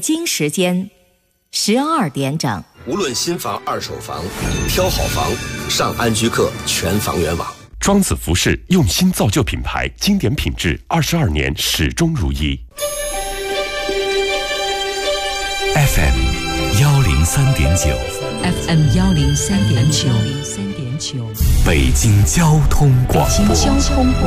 京时间12点整。 无论新房、二手房，挑好房，上安居客全房源网。 庄子服饰用心造就品牌，经典品质，22年始终如一。 FM 103.9 FM 103.9 北京交通广播。 北京交通广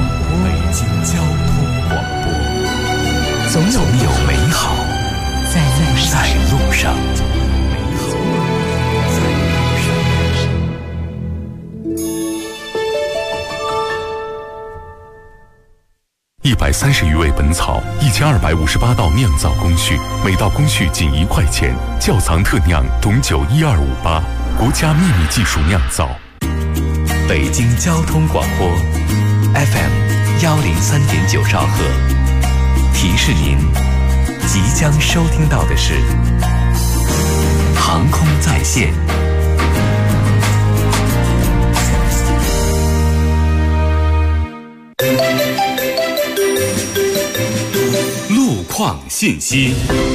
播，总有美好在路上。 130余味本草，1258道酿造工序，每道工序仅1块钱。窖藏特酿董酒12588，国家秘密技术酿造。 北京交通广播 FM 103.9兆赫，提示您即将收听到的是航空在线。路况信息。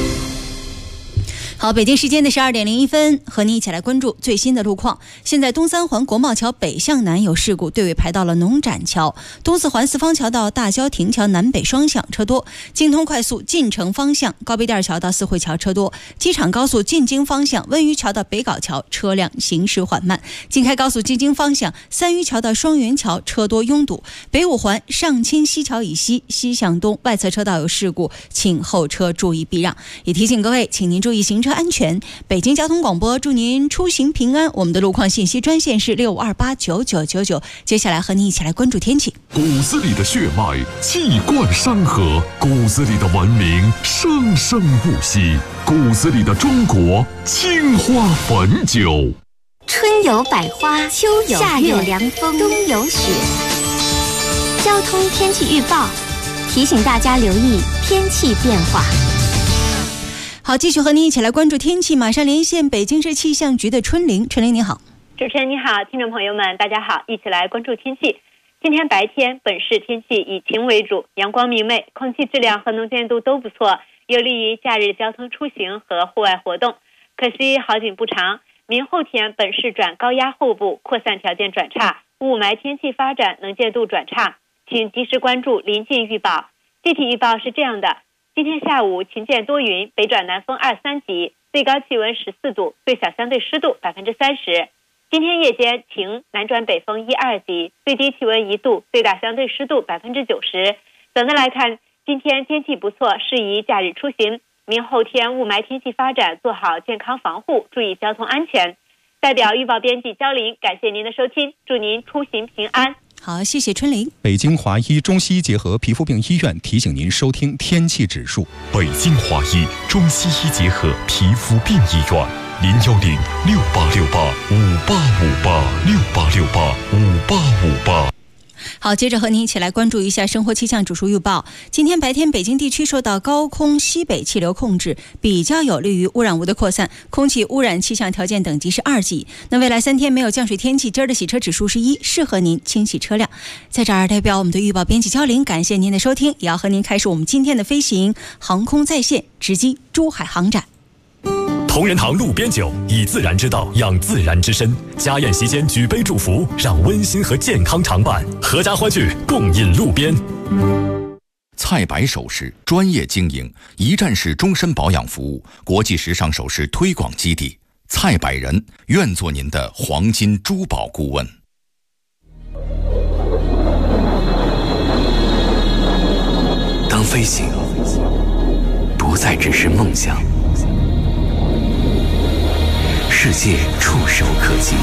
好，北京时间的12点01分，和您一起来关注最新的路况。现在东三环国贸桥北向南有事故，队尾排到了农展桥；东四环四方桥到大郊亭桥南北双向车多；京通快速进城方向高碑店桥到四惠桥车多；机场高速进京方向温榆桥到北碏桥车辆行驶缓慢；京开高速进京方向三榆桥到双元桥车多拥堵；北五环上清西桥以西西向东外侧车道有事故，请后车注意避让。也提醒各位，请您注意行车安全。北京交通广播祝您出行平安。我们的路况信息专线是65289999。接下来和您一起来关注天气。 骨子里的血脉气贯山河，骨子里的文明生生不息，骨子里的中国青花汾酒。 春有百花，秋有夏有凉风，冬有雪。交通天气预报提醒大家留意天气变化。 好，继续和您一起来关注天气，马上连线北京市气象局的春玲。春玲你好。 主持人你好，听众朋友们大家好，一起来关注天气。今天白天本市天气以晴为主，阳光明媚，空气质量和能见度都不错，有利于假日交通出行和户外活动。可惜好景不长，明后天本市转高压后部，扩散条件转差，雾霾天气发展，能见度转差，请及时关注临近预报。具体预报是这样的：今天下午晴见多云，北转南风2、3级，最高气温14度，最小相对湿度30%。今天夜间晴，南转北风1、2级，最低气温1度，最大相对湿度90%。总的来看，今天天气不错，适宜假日出行。明后天雾霾天气发展，做好健康防护，注意交通安全。代表预报编辑焦林，感谢您的收听，祝您出行平安。 好，谢谢春玲。 北京华医中西医结合皮肤病医院提醒您收听天气指数。 北京华医中西医结合皮肤病医院，0868585858，68585858。 好，接着和您一起来关注一下生活气象指数预报。今天白天北京地区受到高空西北气流控制，比较有利于污染物的扩散，空气污染气象条件等级是2级。那未来3天没有降水天气，今儿的洗车指数是1，适合您清洗车辆。在这儿代表我们的预报编辑焦林，感谢您的收听，也要和您开始我们今天的飞行航空在线，直击珠海航展。 同仁堂路边酒，以自然之道养自然之身。家宴席间举杯祝福，让温馨和健康常伴。阖家欢聚，共饮路边。 蔡白首饰专业经营，一站式终身保养服务，国际时尚首饰推广基地。蔡百人愿做您的黄金珠宝顾问。 当飞行不再只是梦想，世界触手可及。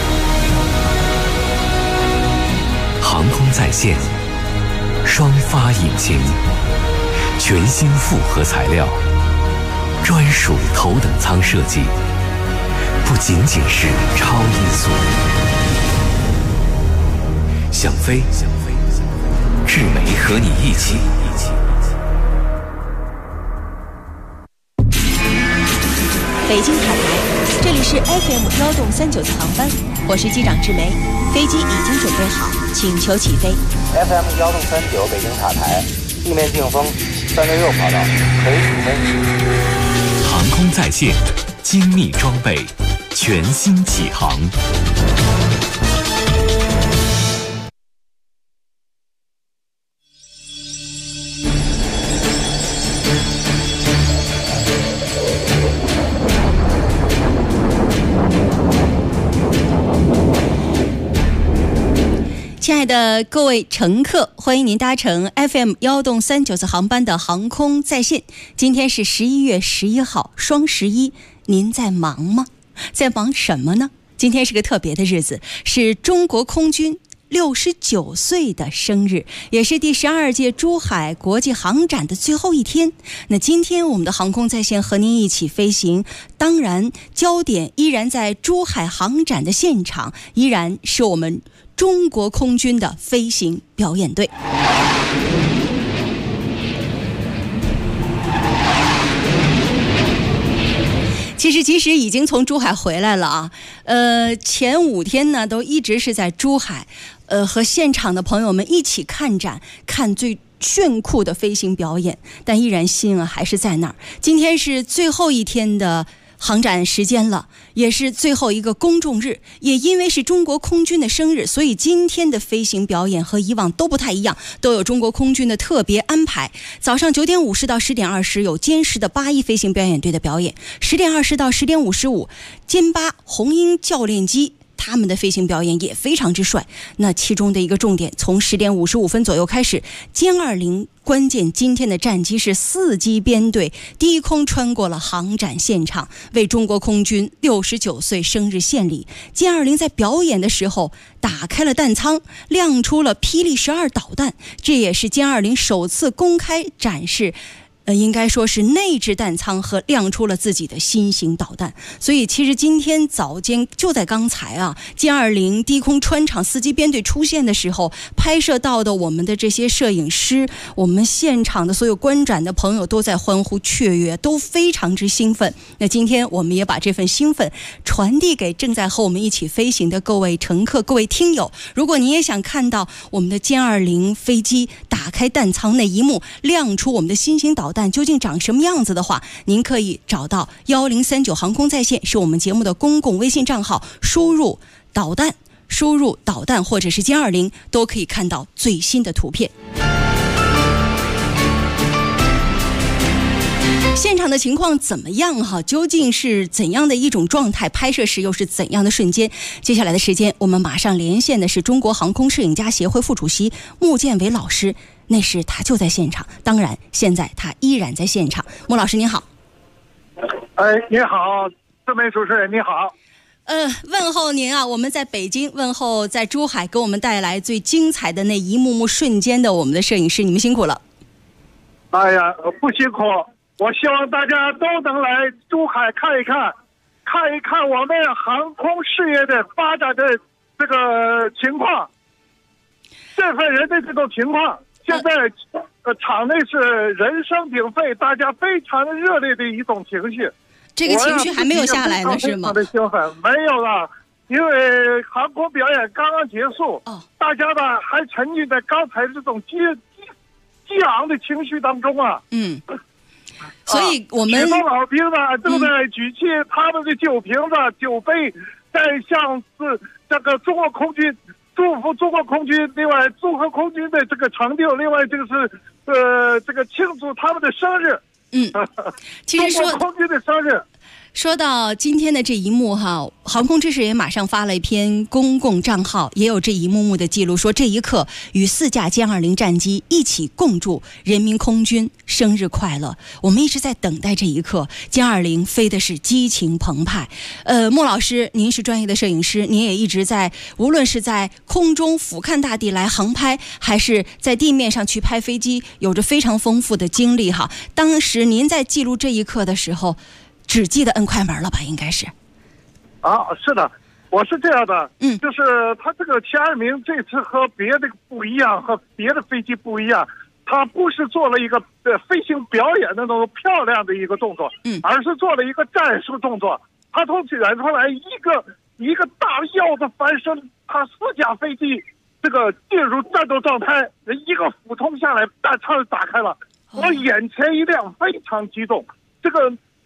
航空在线，双发引擎，全新复合材料，专属头等舱设计，不仅仅是超音速。想飞，智美和你一起。 北京塔台，这里是 FM 1动39次航班，我是机长志梅，飞机已经准备好，请求起飞。 FM 1动39北京塔台，地面净风，366跑道，可以起飞。 航航空在线，精密装备，全新启航。 亲爱的各位乘客，欢迎您搭乘 FM1动394次航班的航空在线。今天是11月11号，双11，您在忙吗？在忙什么呢？今天是个特别的日子，是中国空军69岁的生日，也是第12届珠海国际航展的最后一天。那今天我们的航空在线和您一起飞行，当然焦点依然在珠海航展的现场，依然是我们中国空军的飞行表演队。其实即使已经从珠海回来了啊，前5天呢都一直是在珠海，和现场的朋友们一起看展，看最炫酷的飞行表演，但依然心啊还是在那儿。今天是最后一天的航展时间了，也是最后一个公众日，也因为是中国空军的生日，所以今天的飞行表演和以往都不太一样，都有中国空军的特别安排。早上9点50到10点20有歼10的81飞行表演队的表演，10点20到10点55歼8红鹰教练机他们的飞行表演也非常之帅。那其中的一个重点，从10点55分左右开始，歼20关键今天的战机是4机编队低空穿过了航展现场，为中国空军69岁生日献礼。歼20在表演的时候打开了弹舱，亮出了霹雳12导弹，这也是歼20首次公开展示应该说是内置弹舱和亮出了自己的新型导弹。所以其实今天早间就在刚才啊，歼20低空穿场4机编队出现的时候，拍摄到的我们的这些摄影师，我们现场的所有观展的朋友都在欢呼雀跃，都非常之兴奋。那今天我们也把这份兴奋传递给正在和我们一起飞行的各位乘客、各位听友。如果您也想看到我们的歼20飞机打开弹舱那一幕，亮出我们的新型导弹究竟长什么样子的话，您可以找到1039航空在线，是我们节目的公共微信账号，输入导弹或者是歼20，都可以看到最新的图片。现场的情况怎么样哈？究竟是怎样的一种状态？拍摄时又是怎样的瞬间？接下来的时间，我们马上连线的是中国航空摄影家协会副主席穆建伟老师。那时他就在现场，当然现在他依然在现场。穆老师您好。 你好，这位主持人你好。 问候您啊！我们在北京问候，在珠海给我们带来最精彩的那一幕幕瞬间的我们的摄影师，你们辛苦了。 哎呀，不辛苦，我希望大家都能来珠海看一看我们航空事业的发展的这个情况，这份人的这种情况。现在场内是人声鼎沸，大家非常热烈的一种情绪。 这个情绪还没有下来呢，是吗？ 非常的兴奋，没有了，因为航空表演刚刚结束，大家呢还沉浸在刚才这种激昂的情绪当中啊。 所以我们许多老兵呢正在举起他们的酒瓶子、酒杯，在向这个中国空军。祝福中国空军，另外祝贺空军的这个成就，另外这个是这个庆祝他们的生日。 其实说中国空军的生日。 说到今天的这一幕哈，航空知识也马上发了一篇公共账号，也有这一幕幕的记录，说这一刻与4架歼20战机一起共祝人民空军生日快乐。我们一直在等待这一刻，歼20飞的是激情澎湃。莫老师，您是专业的摄影师，您也一直在，无论是在空中俯瞰大地来航拍，还是在地面上去拍飞机，有着非常丰富的经历哈。当时您在记录这一刻的时候，只记得摁快门了吧？应该是。 是的，我是这样的，就是他这个歼20这次和别的不一样，和别的飞机不一样，他不是做了一个飞行表演的那种漂亮的一个动作，而是做了一个战术动作。他从远处来一个大鹞子翻身，他4架飞机这个进入战斗状态，一个俯冲下来，弹舱打开了，我眼前一亮，非常激动。这个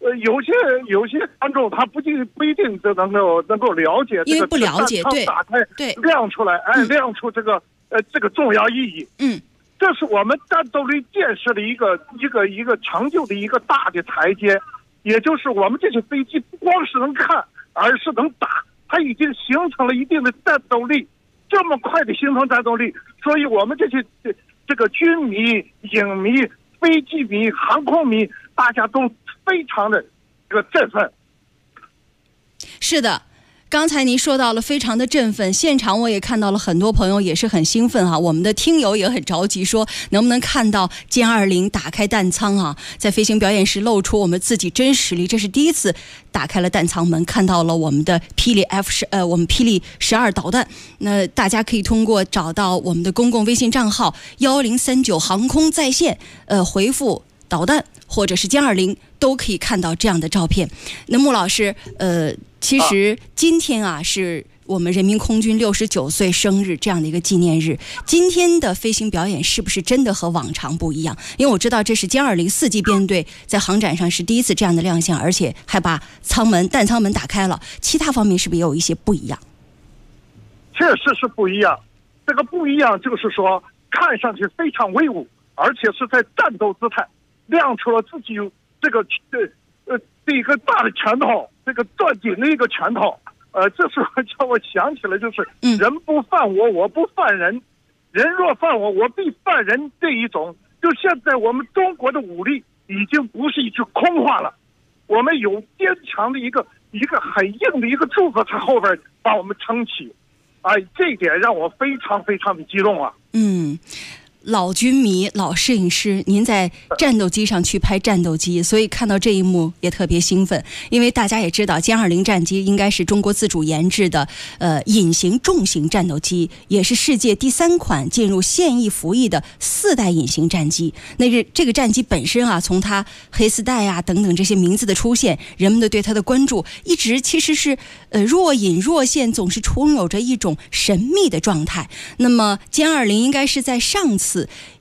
有些观众他不一定就能够了解， 因为不了解，对， 打开亮出来，亮出这个重要意义。这是我们战斗力建设的一个成就的一个大的台阶，也就是我们这些飞机不光是能看，而是能打，它已经形成了一定的战斗力，这么快的形成战斗力，所以我们这个军迷、影迷、飞机迷、航空迷，大家都非常的振奋。 是的，刚才您说到了非常的振奋，现场我也看到了很多朋友也是很兴奋哈，我们的听友也很着急，说能不能看到歼20打开弹舱啊，在飞行表演时露出我们自己真实力，这是第一次打开了弹舱门，看到了我们的霹雳我们霹雳12导弹。那大家可以通过找到我们的公共微信账号1039航空在线，回复导弹或者是歼20都可以看到这样的照片。那穆老师，其实今天啊是我们人民空军69岁生日这样的一个纪念日。今天的飞行表演是不是真的和往常不一样？因为我知道这是歼20 4级编队在航展上是第一次这样的亮相，而且还把弹舱门打开了。其他方面是不是也有一些不一样？ 确实是不一样。这个不一样就是说，看上去非常威武，而且是在战斗姿态，亮出了自己这个大的拳头，这个攥紧的一个拳头。这时候叫我想起来，就是人不犯我，我不犯人；人若犯我，我必犯人。这一种，就现在我们中国的武力已经不是一句空话了，我们有坚强的一个很硬的一个柱子在后边把我们撑起。这一点让我非常非常的激动啊！ 老军迷、老摄影师，您在战斗机上去拍战斗机，所以看到这一幕也特别兴奋。因为大家也知道，歼20战机应该是中国自主研制的隐形重型战斗机，也是世界第3款进入现役服役的4代隐形战机。那这个战机本身啊，从它黑丝带啊等等这些名字的出现，人们对它的关注一直其实是若隐若现，总是充有着一种神秘的状态。那么歼20应该是在上次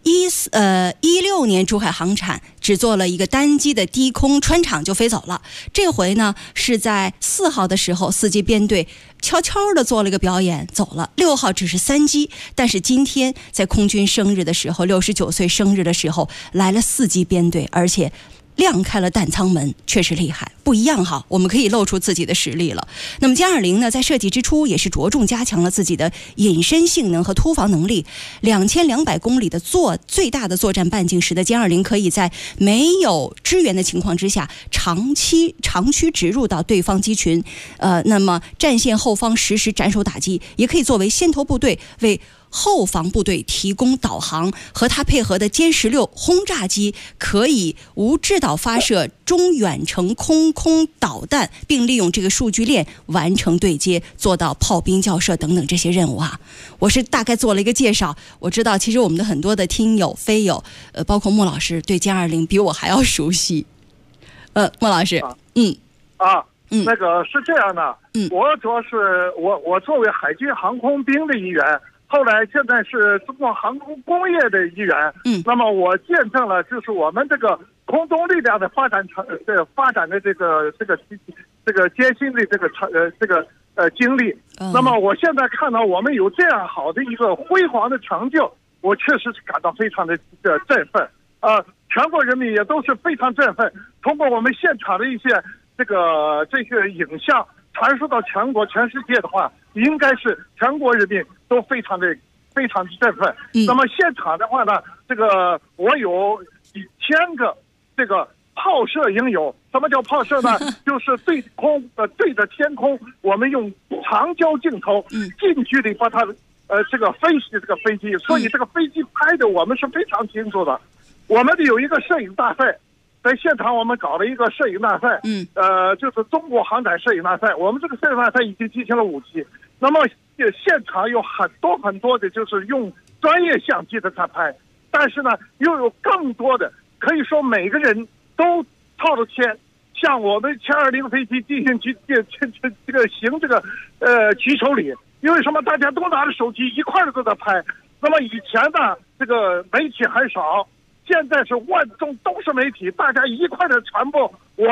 16年珠海航产只做了一个单机的低空穿场就飞走了，这回呢是在4号的时候4级编队悄悄的做了一个表演走了，6号只是3机，但是今天在空军生日的时候，69岁生日的时候来了4级编队，而且亮开了弹舱门，确实厉害，不一样哈，我们可以露出自己的实力了。那么歼20呢，在设计之初也是着重加强了自己的隐身性能和突防能力。2200公里的最大的作战半径，使得歼20可以在没有支援的情况之下，长驱直入到对方机群，那么战线后方实时斩首打击，也可以作为先头部队为后防部队提供导航，和它配合的歼16轰炸机可以无制导发射中远程空导弹，并利用这个数据链完成对接，做到炮兵校射等等这些任务啊。我是大概做了一个介绍，我知道其实我们的很多的听友飞友包括穆老师对歼20比我还要熟悉。穆老师那个是这样的，我主要是我作为海军航空兵的一员，后来现在是中国航空工业的一员，那么我见证了就是我们这个空中力量的发展的这个艰辛的这个经历。那么我现在看到我们有这样好的一个辉煌的成就，我确实是感到非常的振奋。全国人民也都是非常振奋。通过我们现场的一些这些影像传输到全国全世界的话，应该是全国人民都非常的振奋。那么现场的话呢，这个我有1000个这个炮射应有。什么叫炮射呢？就是对着天空，我们用长焦镜头近距离把它这个飞行这个飞机，所以这个飞机拍的我们是非常清楚的。我们有一个摄影大赛，在现场我们搞了一个摄影大赛，就是中国航展摄影大赛。我们这个摄影大赛已经进行了5期，那么现场有很多的就是用专业相机的在拍，但是呢又有更多的，可以说每个人都套着天，向我们歼20飞机进行行这个举手礼。因为什么？大家都拿着手机一块的都在拍。那么以前呢，这个媒体很少，现在是万众都是媒体，大家一块的传播我们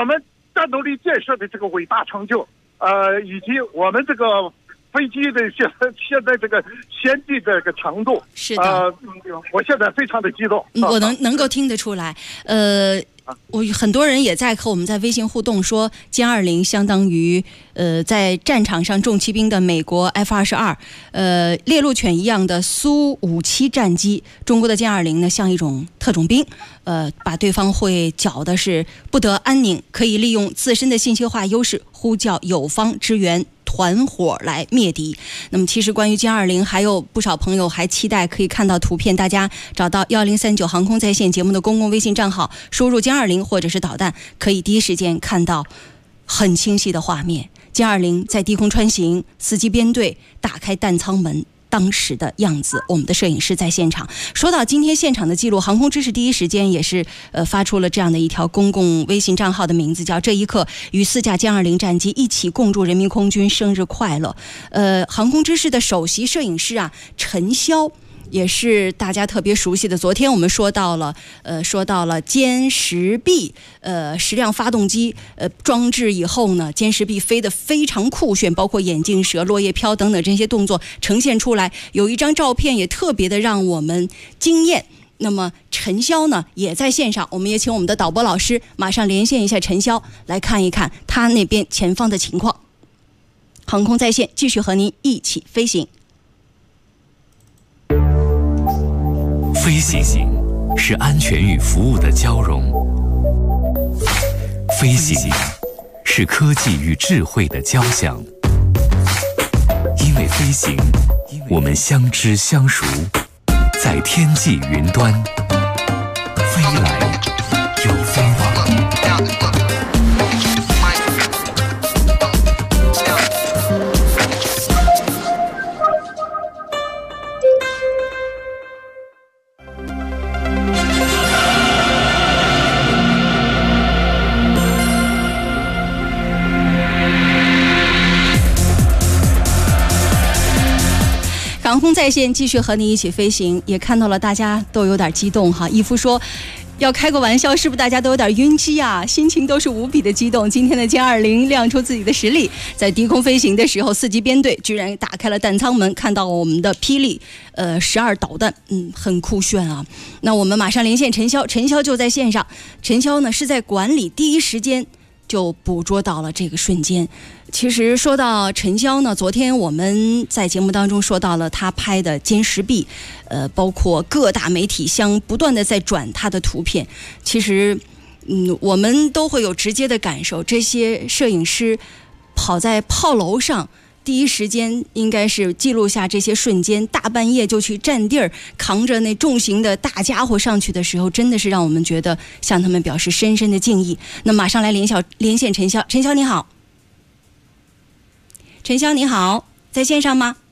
战斗力建设的这个伟大成就，以及我们这个飞机的现在这个先进的这个程度。 是的， 我现在非常的激动。 我能够听得出来。我很多人也在和我们在微信互动说，歼20相当于在战场上重骑兵的美国 F-22，猎鹿犬一样的苏57战机。中国的歼20呢，像一种特种兵，把对方会搅的是不得安宁，可以利用自身的信息化优势呼叫友方支援，团伙来灭敌。那么其实关于歼20，还有不少朋友还期待可以看到图片，大家找到1039航空在线节目的公共微信账号，输入歼20或者是导弹，可以第一时间看到很清晰的画面。歼20在低空穿行，司机编队打开弹舱门，当时的样子，我们的摄影师在现场。说到今天现场的记录，航空知识第一时间也是发出了这样的一条公共微信账号的名字叫这一刻与4架歼20战机一起共祝人民空军生日快乐。航空知识的首席摄影师啊，陈潇，也是大家特别熟悉的。昨天我们说到了歼10 B 10辆发动机装置以后呢，歼10 B 飞得非常酷炫，包括眼镜蛇、落叶飘等等这些动作呈现出来。有一张照片也特别的让我们惊艳。那么陈潇呢也在线上，我们也请我们的导播老师马上连线一下陈潇，来看一看他那边前方的情况。航空在线继续和您一起飞行。 飞行是安全与服务的交融，飞行是科技与智慧的交响。因为飞行，我们相知相熟，在天际云端，飞来又飞往。 航空在线继续和你一起飞行，也看到了大家都有点激动哈。义夫说要开个玩笑，是不是大家都有点晕机啊？心情都是无比的激动。今天的歼20亮出自己的实力，在低空飞行的时候，4机编队居然打开了弹舱门，看到我们的霹雳12导弹，很酷炫啊。那我们马上连线陈潇，陈潇就在线上。陈潇呢是在馆里第一时间就捕捉到了这个瞬间。其实说到陈潇呢，昨天我们在节目当中说到了他拍的歼10 B，包括各大媒体不断的在转他的图片。其实，我们都会有直接的感受，这些摄影师跑在炮楼上，第一时间应该是记录下这些瞬间，大半夜就去占地儿，扛着那重型的大家伙上去的时候，真的是让我们觉得向他们表示深深的敬意。那马上来连线陈潇，陈潇你好。陈潇你好，在线上吗？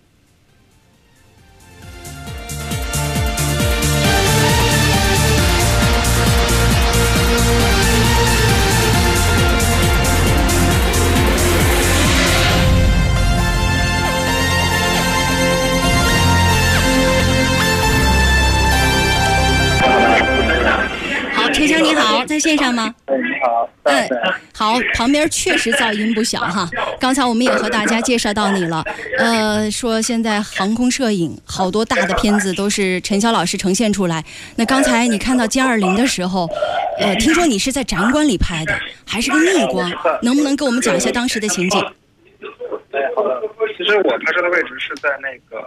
好，陈潇你好，在线上吗？ 你好。 好，旁边确实噪音不小哈。刚才我们也和大家介绍到你了，说现在航空摄影好多大的片子都是陈潇老师呈现出来。那刚才你看到歼20的时候，听说你是在展馆里拍的，还是个逆光，能不能给我们讲一下当时的情景？ 好的。其实我拍摄的位置是在那个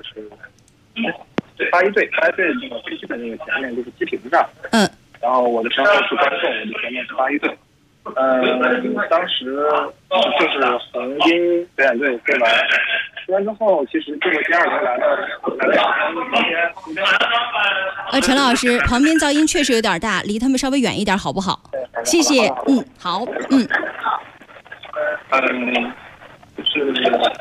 就是8一队那个飞机的那个前面，就是机坪上。然后我的身后是观众，我的前面是8一队。当时就是红鹰表演队飞完，飞完之后，其实这个歼20来了。 陈老师，旁边噪音确实有点大，离他们稍微远一点好不好？谢谢。好。 就是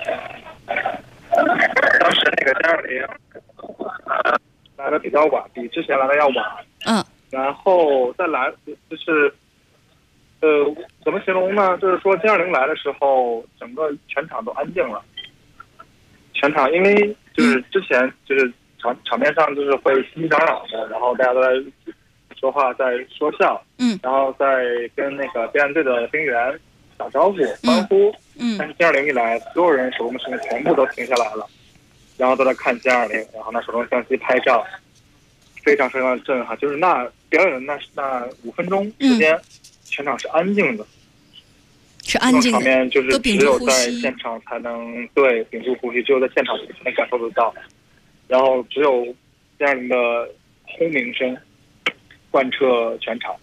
当时那个歼20来的比较晚，比之前来的要晚。然后再来就是怎么形容呢？就是说歼20来的时候，整个全场都安静了。全场因为就是之前就是场面上就是会熙熙攘攘的，然后大家都在说话，在说笑，然后再跟那个备案队的兵员打招呼、欢呼，但是720一来，所有人手中的事情全部都停下来了，然后都在看720，然后拿手中相机拍照，非常非常的震撼。就是那表演的那5分钟时间，全场是安静的， 是安静的， 场面就是只有在现场才能对屏住呼吸，只有在现场才能感受得到，然后只有720的轰鸣声贯彻全场。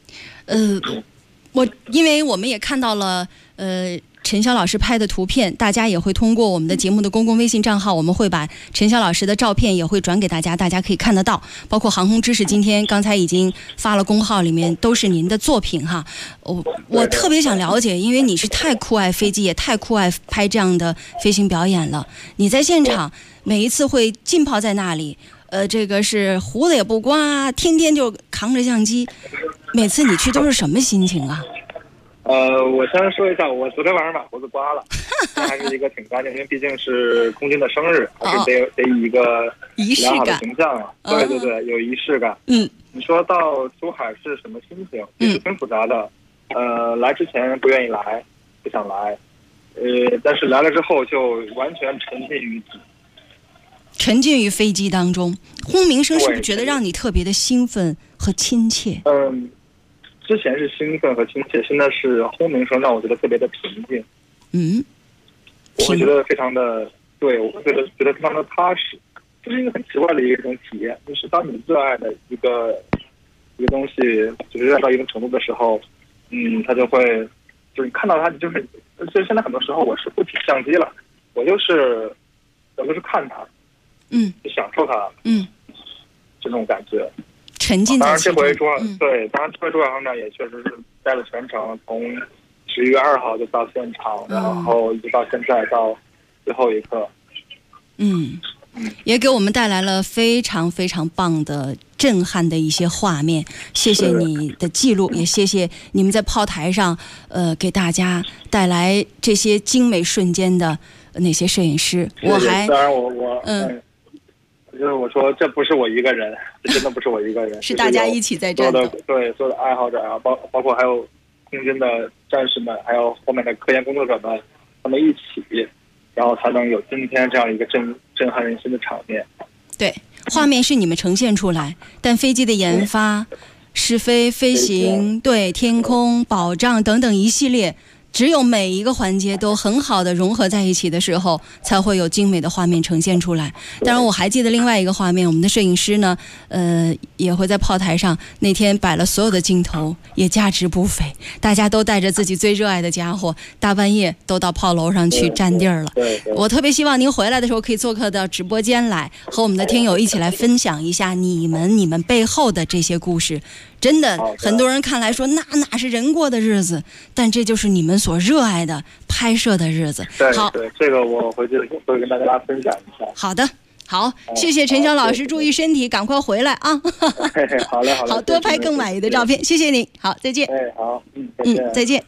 因为我们也看到了陈潇老师拍的图片，大家也会通过我们的节目的公共微信账号，我们会把陈潇老师的照片也会转给大家，大家可以看得到，包括航空知识今天刚才已经发了公号，里面都是您的作品哈。我特别想了解，因为你是太酷爱飞机，也太酷爱拍这样的飞行表演了，你在现场每一次会浸泡在那里，这个是胡子也不刮，天天就扛着相机，每次你去都是什么心情啊？ 我先说一下，我昨天晚上把胡子刮了，还是一个挺干净，因为毕竟是空军的生日，还是得以一个良好的形象啊。对对对，有仪式感。你说到珠海是什么心情？其实挺复杂的。来之前不愿意来，不想来，但是来了之后就完全沉浸于沉浸于飞机当中，轰鸣声是不是觉得让你特别的兴奋和亲切？ 之前是兴奋和亲切，现在是轰鸣声让我觉得特别的平静。我会觉得非常的对，我会觉得非常的踏实。这是一个很奇怪的一种体验，就是当你热爱的一个东西，就是热爱到一定程度的时候，它就会，就是你看到它，就是现在很多时候我是不提相机了，我就是看它，就享受它，这种感觉。 沉浸在其中。 当然这回珠海航展也确实是待了全程，从11月2号就到现场，然后一直到现在到最后一刻。 也给我们带来了非常非常棒的震撼的一些画面。谢谢你的记录，也谢谢你们在炮台上给大家带来这些精美瞬间的那些摄影师。 当然就是我说这不是我一个人，这真的不是我一个人， 是大家一起在战斗。 对，所有的爱好者啊，包括还有空军的战士们，还有后面的科研工作者们，他们一起，然后才能有今天这样一个震撼人心的场面。 对，画面是你们呈现出来，但飞机的研发、试飞、飞行、对天空保障等等一系列。只有每一个环节都很好的融合在一起的时候，才会有精美的画面呈现出来。当然我还记得另外一个画面，我们的摄影师呢也会在炮台上那天摆了所有的镜头，也价值不菲，大家都带着自己最热爱的家伙，大半夜都到炮楼上去占地儿了。我特别希望您回来的时候可以做客到直播间来，和我们的听友一起来分享一下你们背后的这些故事。真的，很多人看来说那哪是人过的日子，但这就是你们所热爱的拍摄的日子。好， 对，这个我回去会跟大家分享一下。 好的，好，谢谢陈潇老师，注意身体，赶快回来啊！ 好嘞， 好，多拍更满意的照片，谢谢你。好，再见。 好， 再见。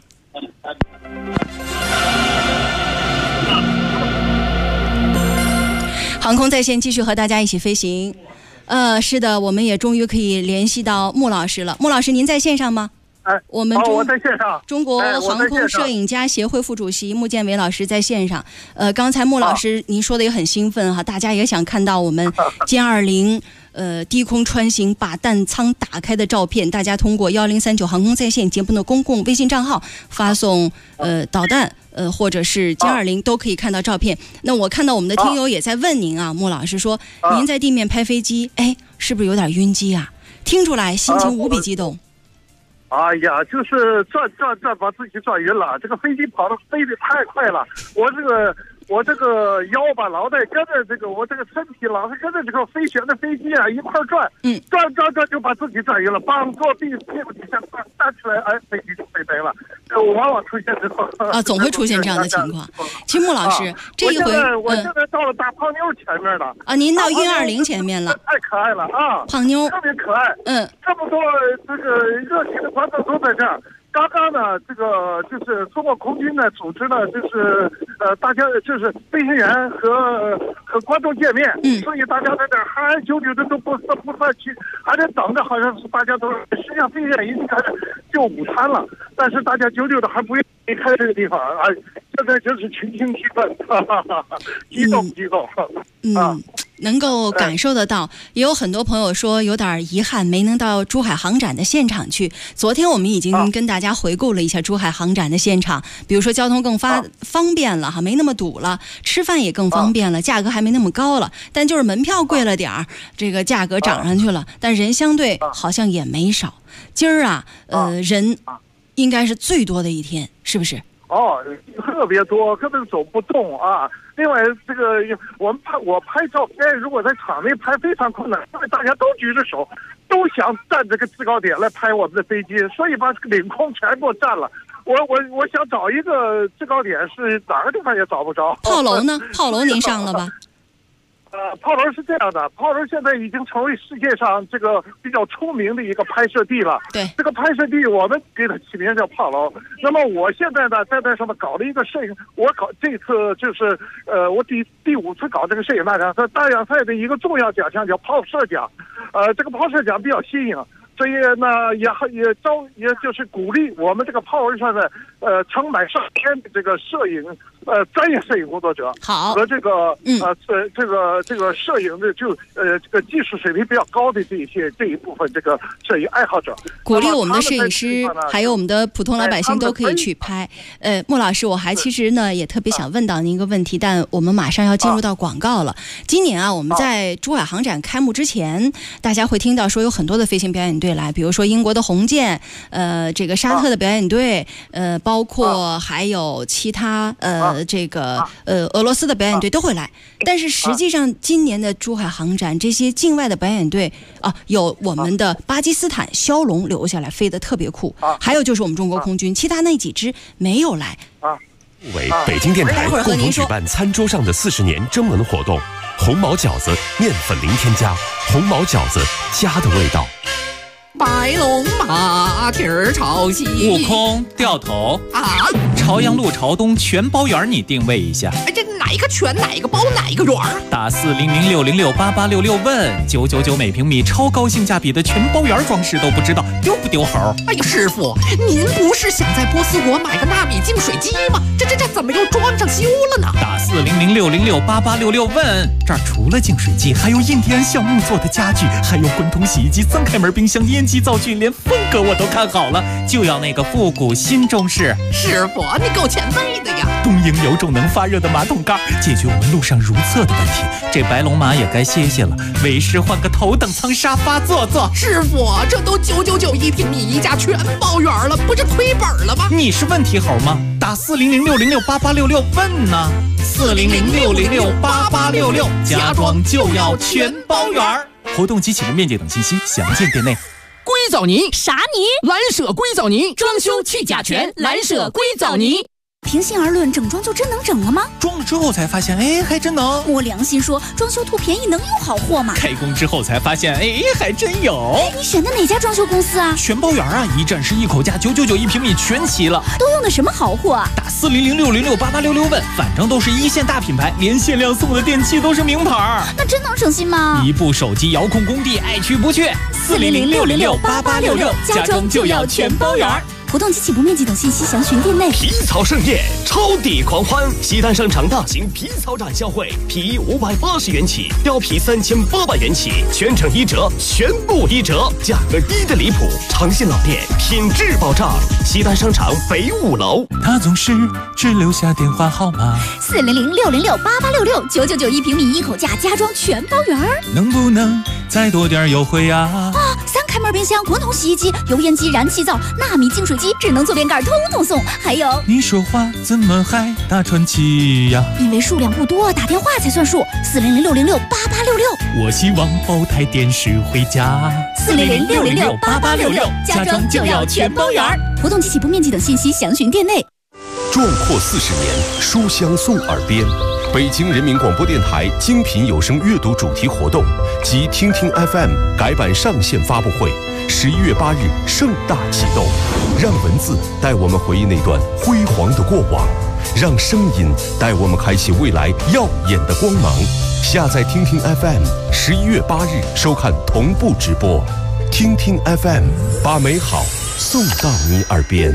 航空在线继续和大家一起飞行。是的，我们也终于可以联系到穆老师了。穆老师，您在线上吗？我在线上。 中国航空摄影家协会副主席穆建伟老师在线上。刚才穆老师您说的也很兴奋哈，大家也想看到我们歼20低空穿行把弹舱打开的照片。大家通过1039航空在线节目的公共微信账号发送导弹或者是歼20都可以看到照片。那我看到我们的听友也在问您啊，穆老师说您在地面拍飞机，是不是有点晕机啊？听出来心情无比激动。 哎呀，就是转把自己转晕了。这个飞机飞得太快了，我这个腰吧，老得跟着这个，我这个身体老是跟着这个飞行的飞机啊一块转，转就把自己转晕了，帮坐屁股底下站起来，飞机就飞飞了。往往出现这种总会出现这样的情况。其实穆老师，这一回我现在到了大胖妞前面了您到运20前面了， 太可爱了啊！ 胖妞特别可爱，这么多这个热情的观众都在这儿。 刚刚呢，这个就是中国空军呢组织了，就是大家就是飞行员和观众见面，所以大家在这嗨嗨啾啾的都不散去，还在等着，好像是大家都实际上飞行员已经开始就午餐了，但是大家啾啾的还不愿意离开这个地方啊，现在就是群情激愤，激动啊。 能够感受得到，也有很多朋友说有点遗憾没能到珠海航展的现场去。昨天我们已经跟大家回顾了一下珠海航展的现场，比如说交通更方便了哈，没那么堵了，吃饭也更方便了，价格还没那么高了，但就是门票贵了点儿，这个价格涨上去了，但人相对好像也没少。今儿人应该是最多的一天，是不是？ 特别多，根本走不动啊。另外，这个我拍照片，如果在场内拍非常困难，因为大家都举着手，都想站这个制高点来拍我们的飞机，所以把这个领空全部占了。我想找一个制高点，是哪个地方也找不着。 炮楼呢？炮楼您上了吧？ 炮楼是这样的，炮楼现在已经成为世界上这个比较出名的一个拍摄地了。 对， 这个拍摄地我们给它起名叫炮楼。那么我现在呢，在那上面搞了一个摄影，我搞这次就是我第5次搞这个摄影大奖赛，大奖赛的一个重要奖项叫炮摄奖。这个炮摄奖比较新颖。所以呢，也就是鼓励我们这个炮楼上的承买上千的这个摄影专业摄影工作者， 好和这个这个摄影的这个技术水平比较高的这一部分这个摄影爱好者， 鼓励我们的摄影师还有我们的普通老百姓都可以去拍。莫老师，我还其实呢也特别想问到您一个问题，但我们马上要进入到广告了。今年啊，我们在珠海航展开幕之前，大家会听到说有很多的飞行表演队来，比如说英国的红箭，这个沙特的表演队，包括还有其他这个俄罗斯的表演队都会来。但是实际上今年的珠海航展，这些境外的表演队有我们的巴基斯坦枭龙留下来飞得特别酷，还有就是我们中国空军，其他那几支没有来。 为北京电台共同举办餐桌上的40年征文活动，红毛饺子面粉零添加，红毛饺子家的味道。 白龙马蹄儿朝西， 悟空掉头啊！ 朝阳路朝东全包圆，你定位一下。 这哪个全哪个包哪个圆？ 打40060688866问999每平米，超高性价比的全包圆装饰都不知道，丢不丢猴？ 哎呀，师傅，您不是想在波斯国买个纳米净水机吗？这怎么又装上修了呢？ 打40060688866问，这儿除了净水机，还有印第安橡木做的家具，还有滚筒洗衣机、3开门冰箱、烟机灶具，连风格我都看好了，就要那个复古新中式。 师傅，你够前卫的呀！ 东营有种能发热的马桶盖，解决我们路上如厕的问题。这白龙马也该歇歇了，为师换个头等舱沙发坐坐。 师傅，这都999一平米，一家全包圆了，不是亏本了吗？ 你是问题猴吗？打40060688866问呢，40060688866，家装就要全包圆。活动及启动面积等信息详见店内。 硅藻泥啥泥？ 蓝舍硅藻泥，装修去甲醛，蓝舍硅藻泥。 平心而论，整装就真能整了吗？ 装了之后才发现，还真能。 摸良心说，装修图便宜能有好货吗？ 开工之后才发现，还真有。 你选的哪家装修公司啊？ 全包圆啊，一站式一口价，999一平米全齐了。 都用的什么好货啊？ 打40060688866问，反正都是一线大品牌，连限量送的电器都是名牌。 那真能省心吗？ 一部手机遥控工地，爱去不去。40060688866，家装就要全包圆。 活动及起步面积等信息详询店内。 皮草盛宴，超抵狂欢！西单商场大型皮草展销会，皮衣580元起，貂皮3800元起，全程1折，全部1折，价格低得离谱。诚信老店，品质保障。西单商场北5楼。 他总是只留下电话号码 40060688866，999一平米一口价，家装全包圆。 能不能再多点优惠啊 ？3开门冰箱、滚筒洗衣机、油烟机、燃气灶、纳米净水机、智能坐便盖，通通送。还有， 你说话怎么还大喘气呀？ 因为数量不多，打电话才算数。40060688866。 我希望包台电视回家。 40060688866，家装就要全包圆。活动及起步面积等信息详询店内。 壮阔40年，书香送耳边。北京人民广播电台精品有声阅读主题活动及听听 FM 改版上线发布会，10 11月8日盛大启动，让文字带我们回忆那段辉煌的过往，让声音带我们开启未来耀眼的光芒。下载听听 FM，11月8日收看同步直播。听听 FM， 把美好送到你耳边。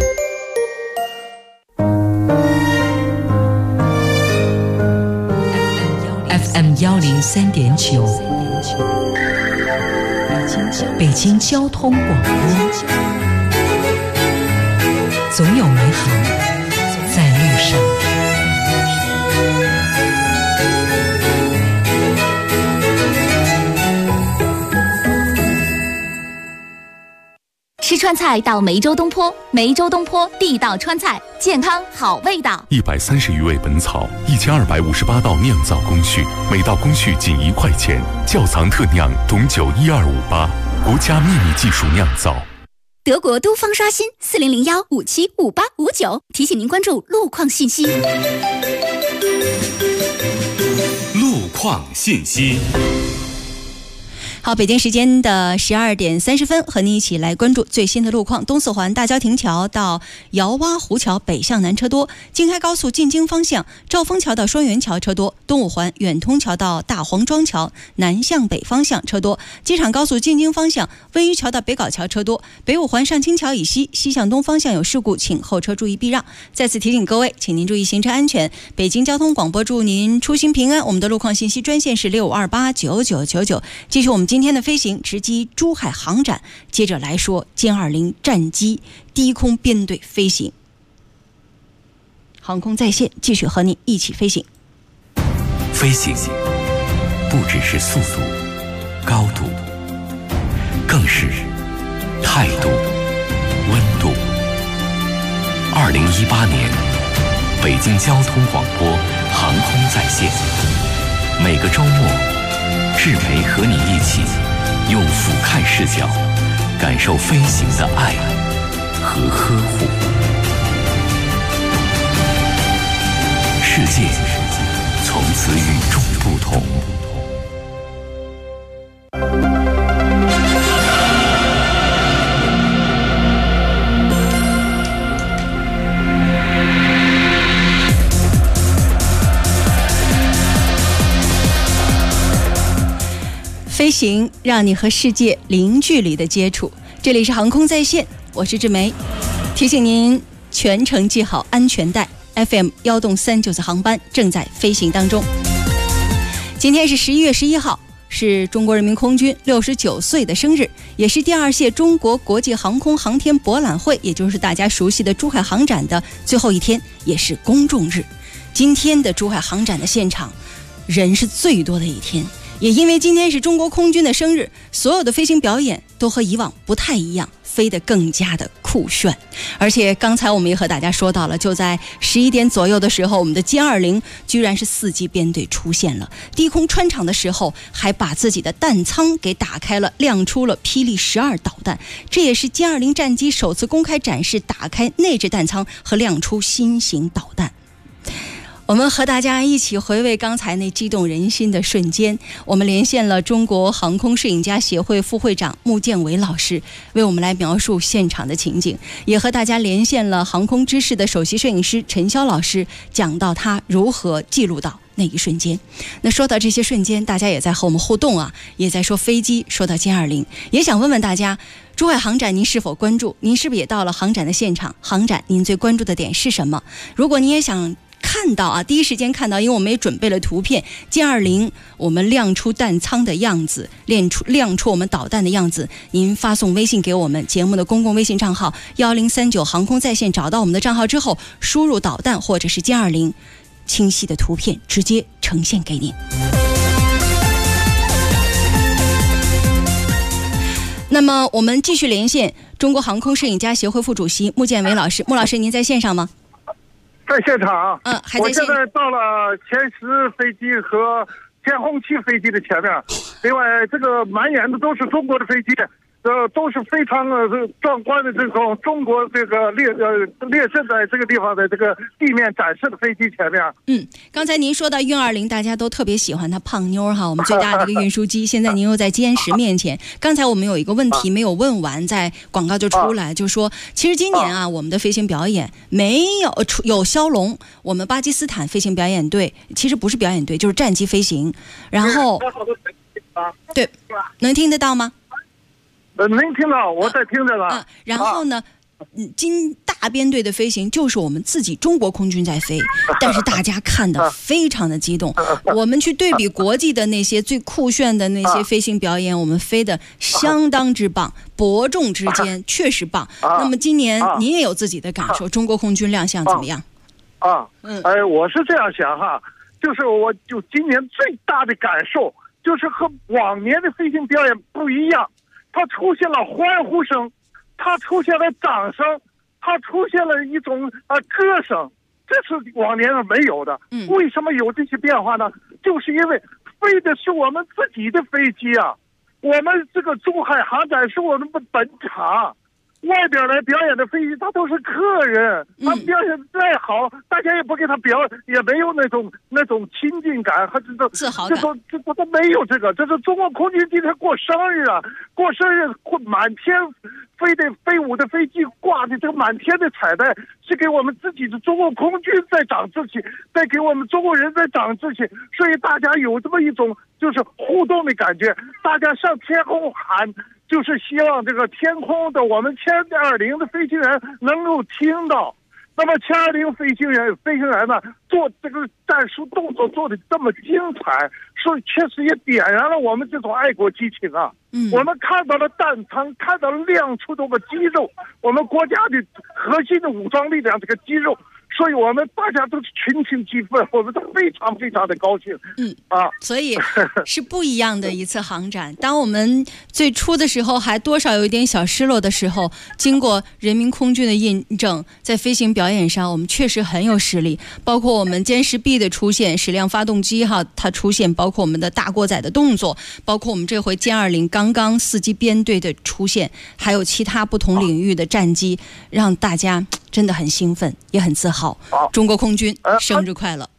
FM 103.9，北京交通广播，总有美好在路上。 吃川菜到梅州东坡，梅州东坡地道川菜，健康好味道。 130余味本草，1258道酿造工序，每道工序仅1块钱，窖藏特酿，董酒12588，国家秘密技术酿造。 德国都方刷新4001575859，提醒您关注路况信息。 路况信息。 好，北京时间的12点30分，和您一起来关注最新的路况。东四环大郊亭桥到姚洼湖桥北向南车多，京开高速进京方向兆丰桥到双元桥车多，东五环远通桥到大黄庄桥南向北方向车多，机场高速进京方向温榆桥到北碏桥车多，北五环上清桥以西西向东方向有事故，请后车注意避让。再次提醒各位，请您注意行车安全。北京交通广播祝您出行平安。我们的路况信息专线是65289999。继续我们今天的飞行，直击珠海航展。接着来说歼20战机低空编队飞行。航空在线继续和你一起飞行。 飞行不只是速度、高度，更是态度、温度。2018年，北京交通广播航空在线，每个周末，志培和你一起用俯瞰视角感受飞行的爱和呵护。世界从此与众不同。 飞行让你和世界零距离的接触。这里是航空在线，我是志梅，提醒您全程系好安全带。FM 1动39次航班正在飞行当中。今天是11月11号，是中国人民空军69岁的生日，也是第2届中国国际航空航天博览会，也就是大家熟悉的珠海航展的最后一天，也是公众日。今天的珠海航展的现场，人是最多的一天。也因为今天是中国空军的生日，所有的飞行表演都和以往不太一样，飞得更加的酷炫。而且刚才我们也和大家说到了，就在11点左右的时候，我们的歼20居然是4机编队出现了，低空穿场的时候还把自己的弹舱给打开了，亮出了霹雳12导弹。这也是歼20战机首次公开展示打开内置弹舱和亮出新型导弹。我们和大家一起回味刚才那激动人心的瞬间。我们连线了中国航空摄影家协会副会长穆建伟老师，为我们来描述现场的情景，也和大家连线了航空知识的首席摄影师陈潇老师，讲到他如何记录到那一瞬间。那说到这些瞬间，大家也在和我们互动啊，也在说飞机，说到歼20，也想问问大家，珠海航展您是否关注？您是不是也到了航展的现场？航展您最关注的点是什么？如果您也想看到啊，第一时间看到，因为我们也准备了图片，歼20我们亮出弹舱的样子，亮出我们导弹的样子，您发送微信给我们节目的公共微信账号1039航空在线，找到我们的账号之后，输入导弹或者是歼20，清晰的图片直接呈现给您。那么我们继续连线中国航空摄影家协会副主席穆建伟老师。穆老师，您在线上吗？ 在现场。 还在我现在到了歼10飞机和歼轰7飞机的前面，另外这个满眼的都是中国的飞机， 都是非常壮观的这种中国这个列阵在这个地方的这个地面展示的飞机前面。 刚才您说到运20，大家都特别喜欢它胖妞哈，我们最大的一个运输机。现在您又在歼10面前，刚才我们有一个问题没有问完，在广告就出来，就说其实今年我们的飞行表演没有枭龙，我们巴基斯坦飞行表演队其实不是表演队，就是战机飞行。然后对，能听得到吗？ 能听到，我在听着了。 然后呢，大编队的飞行就是我们自己中国空军在飞，但是大家看得非常的激动。我们去对比国际的那些最酷炫的那些飞行表演，我们飞得相当之棒，伯仲之间，确实棒。那么今年您也有自己的感受，中国空军亮相怎么样？ 我是这样想哈，就是我就今年最大的感受就是和往年的飞行表演不一样。它出现了欢呼声，它出现了掌声，它出现了一种歌声，这是往年没有的。为什么有这些变化呢？就是因为飞的是我们自己的飞机啊，我们这个珠海航展是我们的本场，外边来表演的飞机他都是客人，他表现再好，大家也不给他表，也没有那种亲近感和这种自豪感， 这都没有这个。这是中国空军今天过生日啊，过生日满天飞舞的飞机挂的这个满天的彩带，是给我们自己的中国空军在长志气，在给我们中国人在长志气，所以大家有这么一种就是互动的感觉，大家上天空喊。就是希望这个天空的我们歼20的飞行员能够听到。那么歼20飞行员呢，做这个战术动作做的这么精彩，所以确实也点燃了我们这种爱国激情啊。我们看到了弹仓，看到了亮出这个肌肉，我们国家的核心的武装力量这个肌肉。所以我们大家都是群情激愤，我们都非常非常的高兴。 所以是不一样的一次航展。当我们最初的时候还多少有一点小失落的时候，经过人民空军的印证，在飞行表演上我们确实很有实力，包括我们歼10 B 的出现，矢量发动机它出现，包括我们的大过载的动作，包括我们这回歼20刚刚4机编队的出现，还有其他不同领域的战机，让大家真的很兴奋，也很自豪。中国空军生日快乐！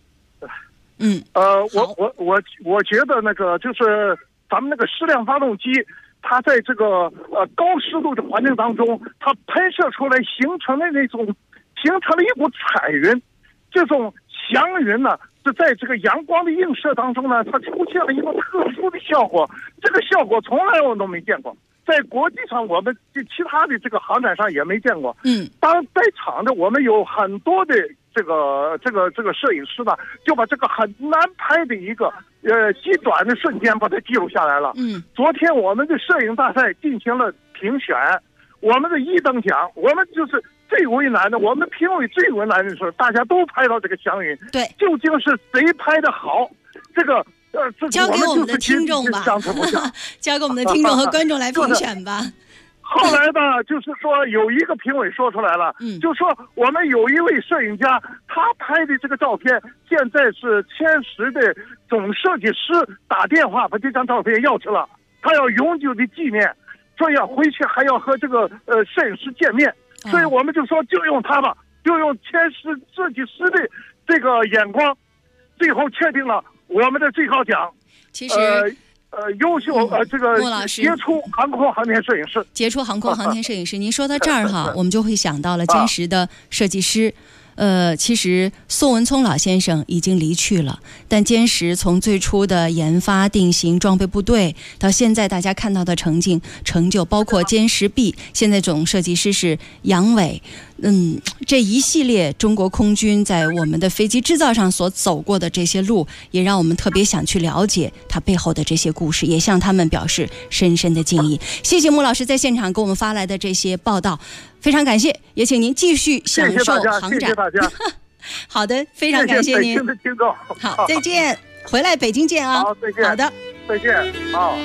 我觉得那个就是咱们那个矢量发动机，它在这个高湿度的环境当中，它喷射出来形成了一股彩云，这种祥云呢是在这个阳光的映射当中呢，它出现了一个特殊的效果，这个效果从来我都没见过。在国际上，我们其他的这个航展上也没见过。当在场的我们有很多的这个摄影师呢，就把这个很难拍的一个极短的瞬间把它记录下来了。昨天我们的摄影大赛进行了评选，我们的1等奖，我们就是最为难的，我们评委最为难的是大家都拍到这个祥云， 对， 究竟是谁拍的好？这个。 交给我们的听众吧，交给我们的听众和观众来评选吧。 后来呢，就是说有一个评委说出来了，就说我们有一位摄影家，他拍的这个照片，现在是歼10的总设计师打电话把这张照片要去了，他要永久的纪念，所以回去还要和这个摄影师见面，所以我们就说就用他吧，就用歼10设计师的这个眼光，最后确定了。我们的最高奖， 其实优秀这个杰出航空航天摄影师， 杰出航空航天摄影师。您说到这儿我们就会想到了歼10的设计师。其实宋文聪老先生已经离去了，但歼10从最初的研发、定型、装备部队，到现在大家看到的成就，包括歼10 B， 现在总设计师是杨伟。这一系列中国空军在我们的飞机制造上所走过的这些路，也让我们特别想去了解它背后的这些故事，也向他们表示深深的敬意。谢谢穆老师在现场给我们发来的这些报道，非常感谢，也请您继续享受航展。 谢谢大家。 好的，非常感谢您。 谢谢北京的听众。 好，再见，回来北京见啊！ 好，再见。 好的， 再见。好。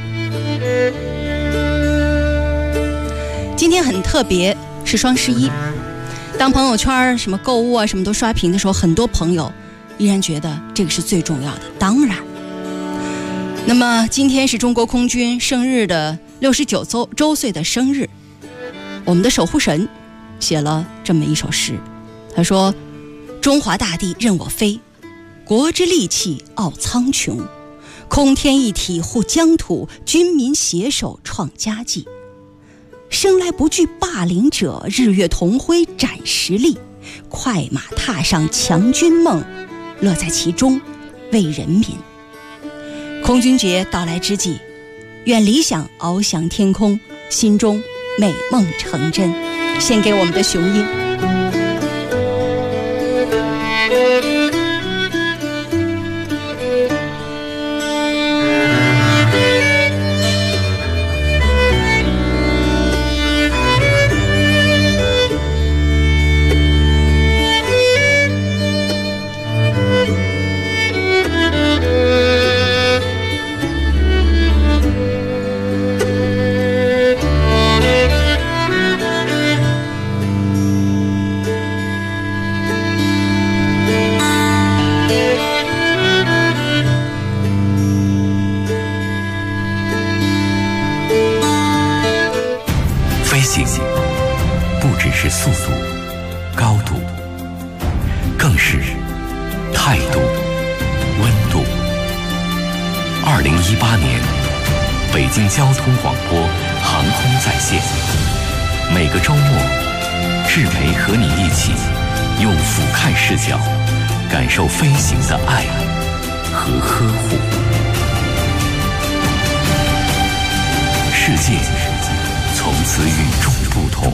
今天很特别，是双11。当朋友圈什么购物啊什么都刷屏的时候，很多朋友依然觉得这个是最重要的。当然，那么今天是中国空军生日的 69周岁的生日，我们的守护神写了这么一首诗。他说：中华大地任我飞，国之利器傲苍穹，空天一体护疆土，军民携手创佳绩。生来不惧霸凌者，日月同辉展实力，快马踏上强军梦，乐在其中为人民。空军节到来之际，愿理想翱翔天空，心中美梦成真。献给我们的雄鹰。 不只是速度、高度，更是态度、温度。2018年，北京交通广播航空在线，每个周末，志梅和你一起用俯瞰视角，感受飞行的爱和呵护。世界从此与众不同。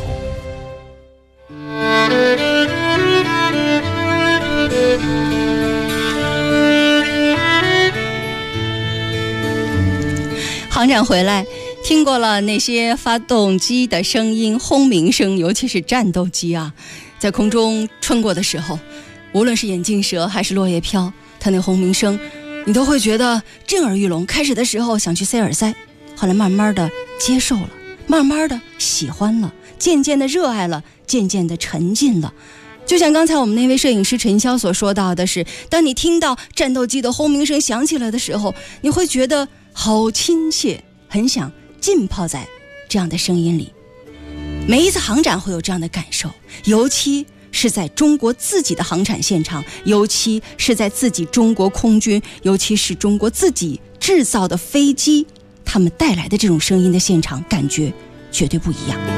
航展回来，听过了那些发动机的声音、轰鸣声，尤其是战斗机啊，在空中穿过的时候，无论是眼镜蛇还是落叶飘，它那轰鸣声，你都会觉得震耳欲聋。开始的时候想去塞耳塞，后来慢慢的接受了，慢慢的喜欢了，渐渐的热爱了，渐渐的沉浸了。就像刚才我们那位摄影师陈潇所说到的是，当你听到战斗机的轰鸣声响起来的时候，你会觉得好亲切，很想浸泡在这样的声音里。每一次航展会有这样的感受，尤其是在中国自己的航产现场，尤其是在自己中国空军，尤其是中国自己制造的飞机，他们带来的这种声音的现场，感觉绝对不一样。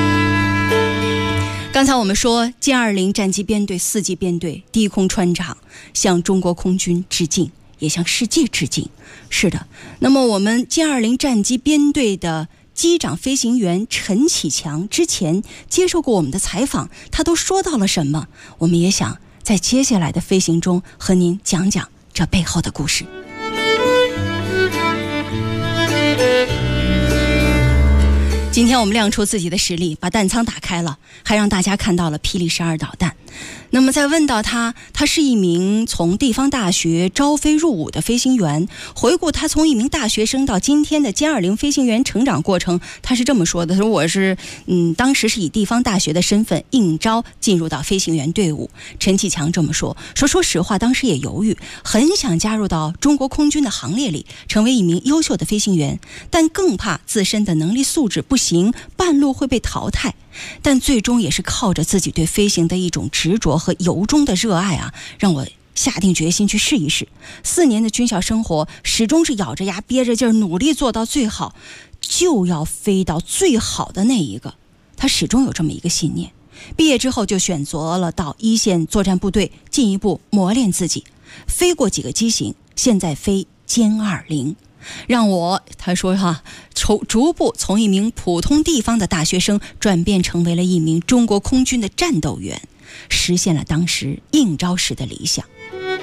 刚才我们说歼20战机编队4级编队低空穿场，向中国空军致敬，也向世界致敬。是的，那么我们歼20战机编队的机长飞行员陈启强之前接受过我们的采访，他都说到了什么？我们也想在接下来的飞行中和您讲讲这背后的故事。今天我们亮出自己的实力，把弹舱打开了，还让大家看到了霹雳12导弹。那么再问到他是一名从地方大学招飞入伍的飞行员，回顾他从一名大学生到今天的歼20飞行员成长过程，他是这么说的，他说我是当时是以地方大学的身份应招进入到飞行员队伍。陈启强这么说，说实话当时也犹豫，很想加入到中国空军的行列里，成为一名优秀的飞行员，但更怕自身的能力素质不行，半路会被淘汰。但最终也是靠着自己对飞行的一种执着和由衷的热爱啊，让我下定决心去试一试。4年的军校生活，始终是咬着牙憋着劲儿，努力做到最好，就要飞到最好的那一个。他始终有这么一个信念。毕业之后就选择了到一线作战部队进一步磨练自己，飞过几个机型，现在飞歼20。让我他说逐步从一名普通地方的大学生转变成为了一名中国空军的战斗员，实现了当时应招时的理想。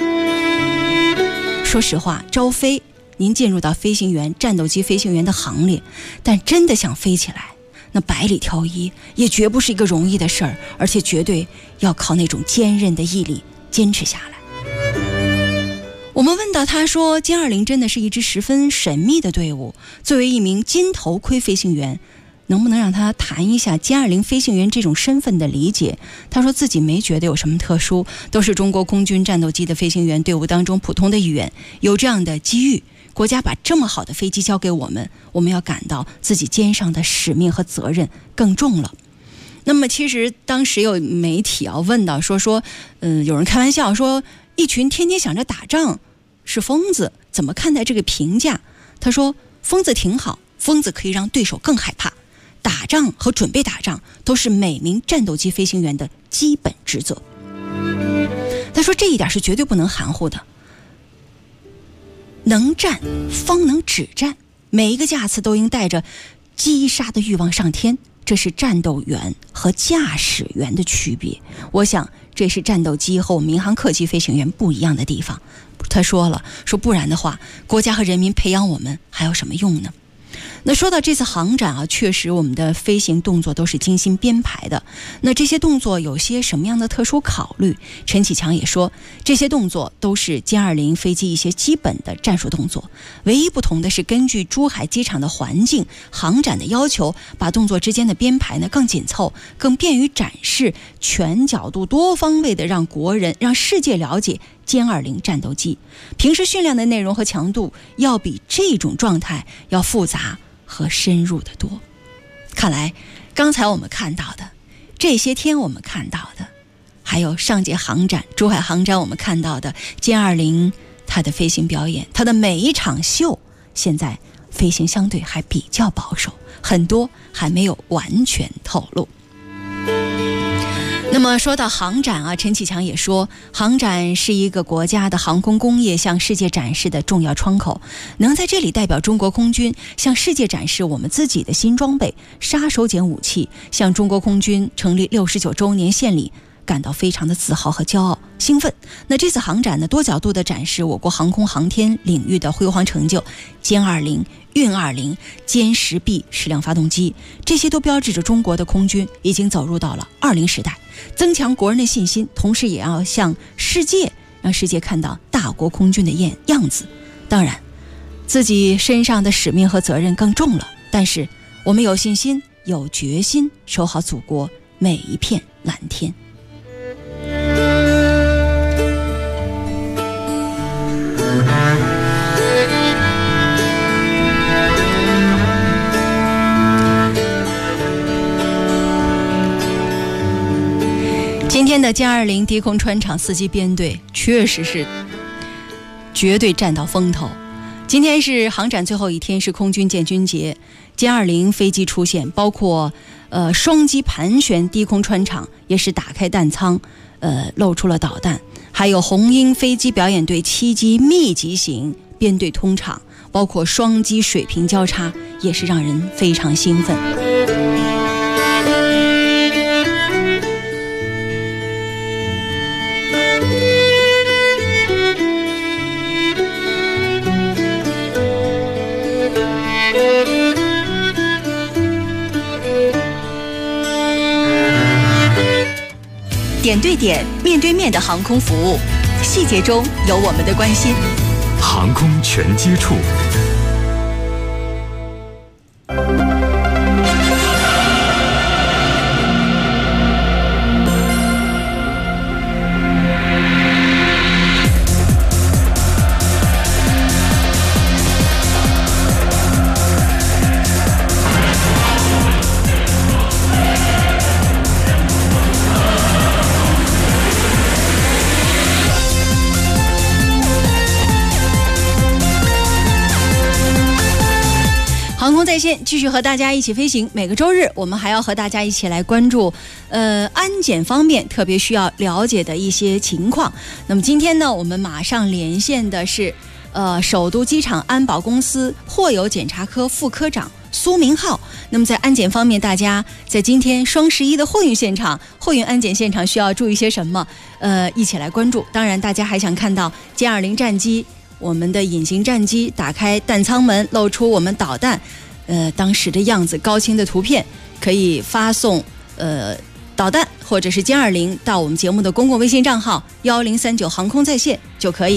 说实话，招飞您进入到飞行员战斗机飞行员的行列，但真的想飞起来，那百里挑一也绝不是一个容易的事儿，而且绝对要靠那种坚韧的毅力坚持下来。我们问到他说，歼20真的是一支十分神秘的队伍，作为一名金头盔飞行员，能不能让他谈一下歼20飞行员这种身份的理解？他说自己没觉得有什么特殊，都是中国空军战斗机的飞行员队伍当中普通的一员，有这样的机遇， 国家把这么好的飞机交给我们，我们要感到自己肩上的使命和责任更重了。那么其实当时有媒体问到说有人开玩笑说，一群天天想着打仗是疯子，怎么看待这个评价？他说疯子挺好，疯子可以让对手更害怕，打仗和准备打仗都是每名战斗机飞行员的基本职责。他说这一点是绝对不能含糊的，能战方能止战，每一个架次都应带着击杀的欲望上天，这是战斗员和驾驶员的区别。我想这是战斗机和我们民航客机飞行员不一样的地方。他说不然的话，国家和人民培养我们还有什么用呢？那说到这次航展确实我们的飞行动作都是精心编排的。那这些动作有些什么样的特殊考虑？陈启强也说，这些动作都是歼20飞机一些基本的战术动作，唯一不同的是根据珠海机场的环境、航展的要求，把动作之间的编排呢更紧凑，更便于展示，全角度多方位的让国人、让世界了解歼20战斗机。平时训练的内容和强度要比这种状态要复杂和深入的多。看来刚才我们看到的，这些天我们看到的，还有上届航展珠海航展我们看到的歼20它的飞行表演，它的每一场秀，现在飞行相对还比较保守，很多还没有完全透露。那么说到航展陈启强也说，航展是一个国家的航空工业向世界展示的重要窗口，能在这里代表中国空军向世界展示我们自己的新装备、杀手锏武器，向中国空军成立69周年献礼，感到非常的自豪和骄傲、兴奋。那这次航展呢，多角度的展示我国航空航天领域的辉煌成就，歼20、运20、歼10B 矢量发动机，这些都标志着中国的空军已经走入到了20时代，增强国人的信心，同时也要向世界，让世界看到大国空军的样子。当然，自己身上的使命和责任更重了，但是我们有信心、有决心，守好祖国每一片蓝天。今天的歼20低空穿场4机编队确实是绝对占到风头。今天是航展最后一天，是空军建军节，歼20飞机出现，包括双机盘旋低空穿场，也是打开弹舱，露出了导弹，还有红鹰飞机表演队7机密集型编队通场，包括双机水平交叉，也是让人非常兴奋。点对点、面对面的航空服务，细节中有我们的关心。 航空全接触。 航空在线继续和大家一起飞行。每个周日我们还要和大家一起来关注安检方面特别需要了解的一些情况。那么今天呢，我们马上连线的是首都机场安保公司货有检查科副科长苏明浩。那么在安检方面，大家在今天双11的货运现场、货运安检现场需要注意些什么？一起来关注。当然大家还想看到歼20战机，我们的隐形战机打开弹舱门，露出我们导弹当时的样子，高清的图片，可以发送导弹或者是歼20到我们节目的公共微信账号1039航空在线就可以。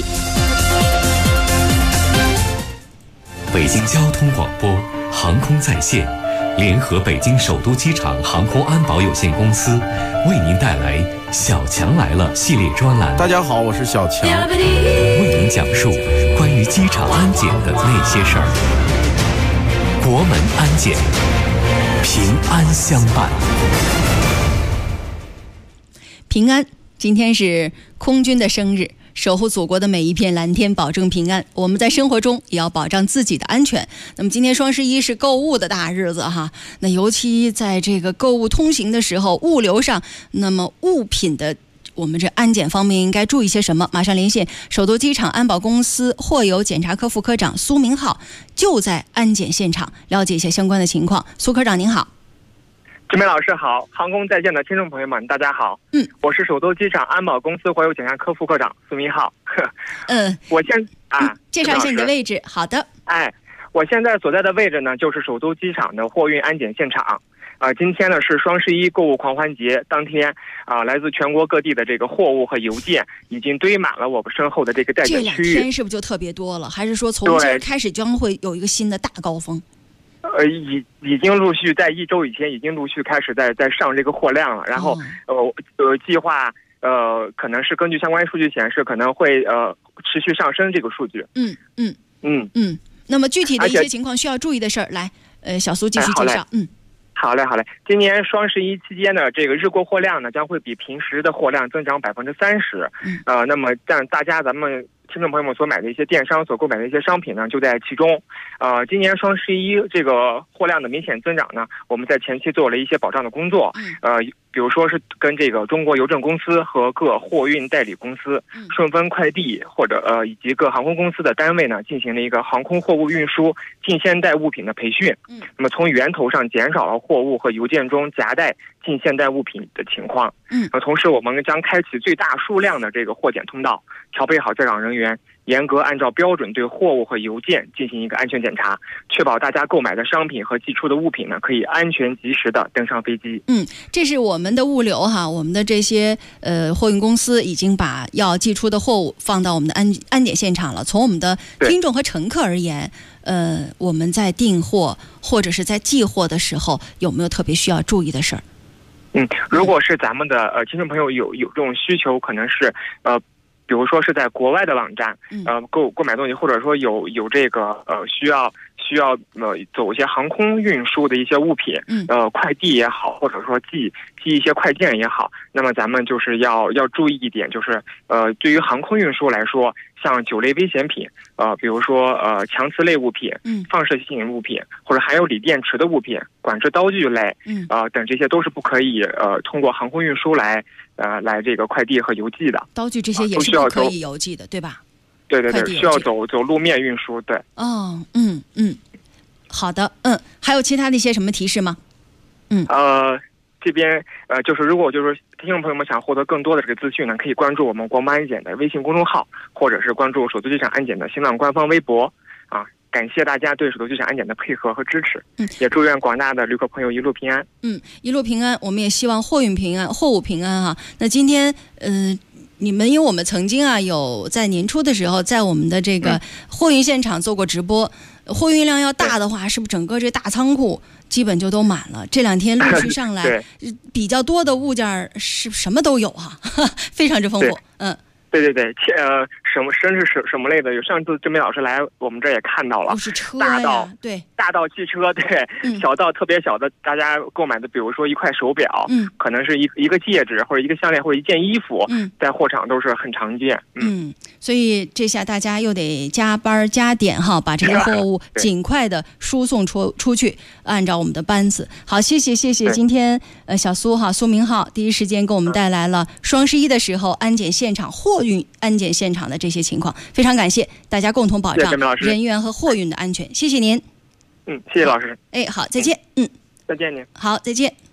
北京交通广播航空在线联合北京首都机场航空安保有限公司，为您带来《小强来了》系列专栏。 大家好，我是小强， 为您讲述关于机场安检的那些事儿。国门安检，平安相伴。 平安，今天是空军的生日。守护祖国的每一片蓝天，保证平安。我们在生活中也要保障自己的安全。那么今天双11是购物的大日子哈，那尤其在这个购物通行的时候，物流上，那么物品的我们这安检方面应该注意些什么？马上连线首都机场安保公司货邮检查科副科长苏明浩，就在安检现场了解一下相关的情况。苏科长您好。 志梅老师好，航空在线的听众朋友们大家好。我是首都机场安保公司货邮检查科副科长苏明浩。我介绍一下你的位置。好的。 我现在所在的位置呢，就是首都机场的货运安检现场。今天呢是双11购物狂欢节当天来自全国各地的这个货物和邮件已经堆满了我们身后的这个待检区域。 这2天是不是就特别多了？还是说从今儿开始将会有一个新的大高峰？ 已经陆续在1周以前已经陆续开始在上这个货量了，然后计划可能是根据相关数据显示可能会持续上升这个数据。 那么具体的一些情况需要注意的事儿，来小苏继续介绍。 好嘞。今年双11期间的这个日购货量呢，将会比平时的货量增长30%。那么咱们听众朋友们所买的一些电商所购买的一些商品呢，就在其中。今年双11这个货量的明显增长呢，我们在前期做了一些保障的工作。比如说是跟这个中国邮政公司和各货运代理公司、顺丰快递或者以及各航空公司的单位呢，进行了一个航空货物运输近现代物品的培训。那么从源头上减少了货物和邮件中夹带近现代物品的情况。同时我们将开启最大数量的这个货检通道，调配好在岗人员，严格按照标准对货物和邮件进行一个安全检查，确保大家购买的商品和寄出的物品呢，可以安全及时的登上飞机。 这是我们的物流哈，我们的这些货运公司已经把要寄出的货物放到我们的安检现场了。从我们的听众和乘客而言，我们在订货或者是在寄货的时候，有没有特别需要注意的事儿？ 如果是咱们的听众朋友有这种需求，可能是比如说是在国外的网站购买东西，或者说有这个需要走一些航空运输的一些物品，快递也好，或者说寄一些快件也好，那么咱们就是要注意一点，就是对于航空运输来说，像酒类危险品，比如说强磁类物品、放射性物品，或者含有锂电池的物品、管制刀具类，等这些都是不可以通过航空运输来这个快递和邮寄的。 刀具这些也是不可以邮寄的，对吧？ 对，需要走路面运输。对。 好的。还有其他的一些什么提示吗？ 这边就是如果就是听众朋友们想获得更多的这个资讯呢，可以关注我们国门安检的微信公众号，或者是关注首都机场安检的新浪官方微博。感谢大家对首都机场安检的配合和支持，也祝愿广大的旅客朋友一路平安。 一路平安，我们也希望货运平安，货物平安哈。那今天你们因为我们曾经有在年初的时候，在我们的这个货运现场做过直播，货运量要大的话，是不是整个这大仓库基本就都满了？这2天陆续上来比较多的物件是什么都有哈，非常之丰富。 对，甚至什么类的，有上次郑梅老师来我们这也看到了， 是车呀，大到汽车，小到特别小的，大家购买的，比如说一块手表，可能是一个戒指或者一个项链或者一件衣服，在货场都是很常见。 所以这下大家又得加班加点哈，把这些货物尽快的输送出去，按照我们的班次。好，谢谢今天小苏明浩第一时间给我们带来了双11的时候安检现场货运安检现场的这些情况，非常感谢大家共同保障人员和货运的安全，谢谢您。 谢谢老师。 好，再见。 再见您。 好，再见。